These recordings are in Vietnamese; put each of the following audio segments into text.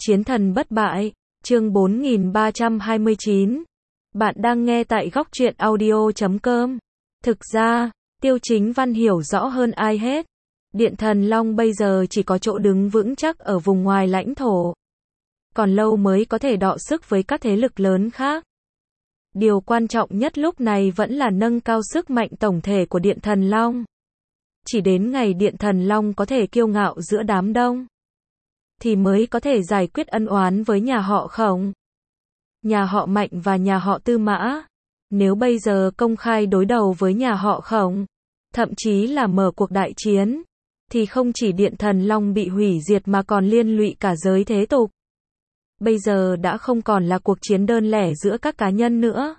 Chiến thần bất bại, chương 4329. Bạn đang nghe tại góc truyện audio.com. Thực ra, Tiêu Chính Văn hiểu rõ hơn ai hết. Điện Thần Long bây giờ chỉ có chỗ đứng vững chắc ở vùng ngoài lãnh thổ. Còn lâu mới có thể đọ sức với các thế lực lớn khác. Điều quan trọng nhất lúc này vẫn là nâng cao sức mạnh tổng thể của Điện Thần Long. Chỉ đến ngày Điện Thần Long có thể kiêu ngạo giữa đám đông, thì mới có thể giải quyết ân oán với nhà họ Khổng, nhà họ Mạnh và nhà họ Tư Mã. Nếu bây giờ công khai đối đầu với nhà họ Khổng, thậm chí là mở cuộc đại chiến, thì không chỉ Điện Thần Long bị hủy diệt mà còn liên lụy cả giới thế tục. Bây giờ đã không còn là cuộc chiến đơn lẻ giữa các cá nhân nữa.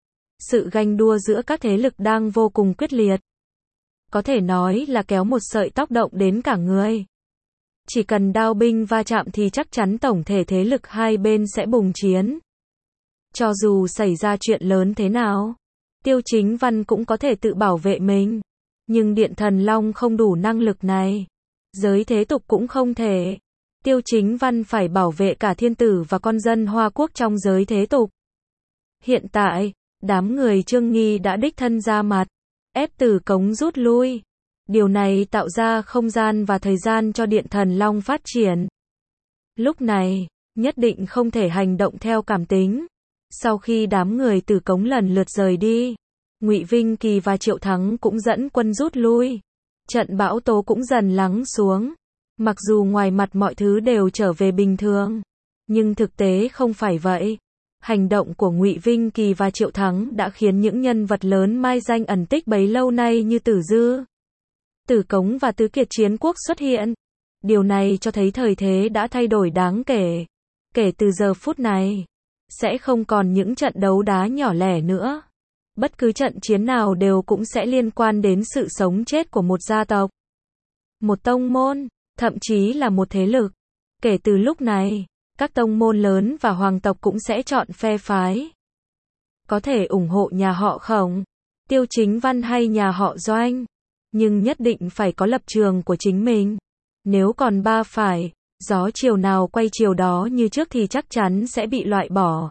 Sự ganh đua giữa các thế lực đang vô cùng quyết liệt. Có thể nói là kéo một sợi tóc động đến cả người. Chỉ cần đao binh va chạm thì chắc chắn tổng thể thế lực hai bên sẽ bùng chiến. Cho dù xảy ra chuyện lớn thế nào, Tiêu Chính Văn cũng có thể tự bảo vệ mình. Nhưng Điện Thần Long không đủ năng lực này. Giới thế tục cũng không thể. Tiêu Chính Văn phải bảo vệ cả thiên tử và con dân Hoa Quốc trong giới thế tục. Hiện tại, đám người Trương Nghi đã đích thân ra mặt, ép Tử Cống rút lui. Điều này tạo ra không gian và thời gian cho Điện Thần Long phát triển. Lúc này, nhất định không thể hành động theo cảm tính. Sau khi đám người Tử Cống lần lượt rời đi, Ngụy Vinh Kỳ và Triệu Thắng cũng dẫn quân rút lui. Trận bão tố cũng dần lắng xuống. Mặc dù ngoài mặt mọi thứ đều trở về bình thường, nhưng thực tế không phải vậy. Hành động của Ngụy Vinh Kỳ và Triệu Thắng đã khiến những nhân vật lớn mai danh ẩn tích bấy lâu nay như Tử Dư, Tử Cống và Tứ Kiệt Chiến Quốc xuất hiện. Điều này cho thấy thời thế đã thay đổi đáng kể. Kể từ giờ phút này, sẽ không còn những trận đấu đá nhỏ lẻ nữa. Bất cứ trận chiến nào đều cũng sẽ liên quan đến sự sống chết của một gia tộc, một tông môn, thậm chí là một thế lực. Kể từ lúc này, các tông môn lớn và hoàng tộc cũng sẽ chọn phe phái. Có thể ủng hộ nhà họ Khổng, Tiêu Chính Văn hay nhà họ Doanh, nhưng nhất định phải có lập trường của chính mình. Nếu còn ba phải, gió chiều nào quay chiều đó như trước thì chắc chắn sẽ bị loại bỏ.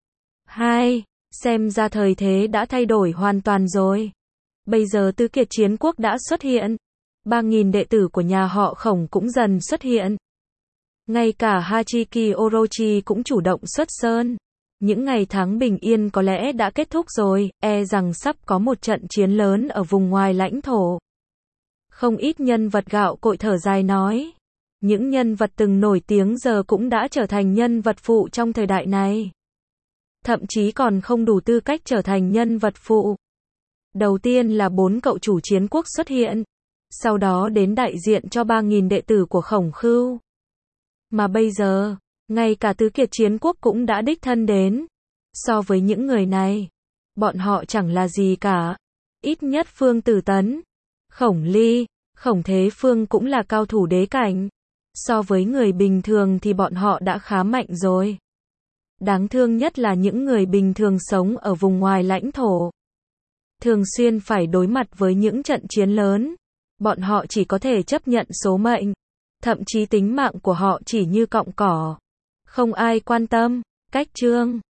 2. Xem ra thời thế đã thay đổi hoàn toàn rồi. Bây giờ Tứ Kiệt Chiến Quốc đã xuất hiện. 3.000 đệ tử của nhà họ Khổng cũng dần xuất hiện. Ngay cả Hachiki Orochi cũng chủ động xuất sơn. Những ngày tháng bình yên có lẽ đã kết thúc rồi, e rằng sắp có một trận chiến lớn ở vùng ngoài lãnh thổ. Không ít nhân vật gạo cội thở dài nói. Những nhân vật từng nổi tiếng giờ cũng đã trở thành nhân vật phụ trong thời đại này. Thậm chí còn không đủ tư cách trở thành nhân vật phụ. Đầu tiên là 4 cậu chủ chiến quốc xuất hiện. Sau đó đến đại diện cho 3.000 đệ tử của Khổng Khưu. Mà bây giờ, ngay cả Tứ Kiệt Chiến Quốc cũng đã đích thân đến. So với những người này, bọn họ chẳng là gì cả. Ít nhất Phương Tử Tấn, Khổng Ly, Khổng Thế Phương cũng là cao thủ đế cảnh. So với người bình thường thì bọn họ đã khá mạnh rồi. Đáng thương nhất là những người bình thường sống ở vùng ngoài lãnh thổ. Thường xuyên phải đối mặt với những trận chiến lớn. Bọn họ chỉ có thể chấp nhận số mệnh. Thậm chí tính mạng của họ chỉ như cọng cỏ. Không ai quan tâm. Cách chương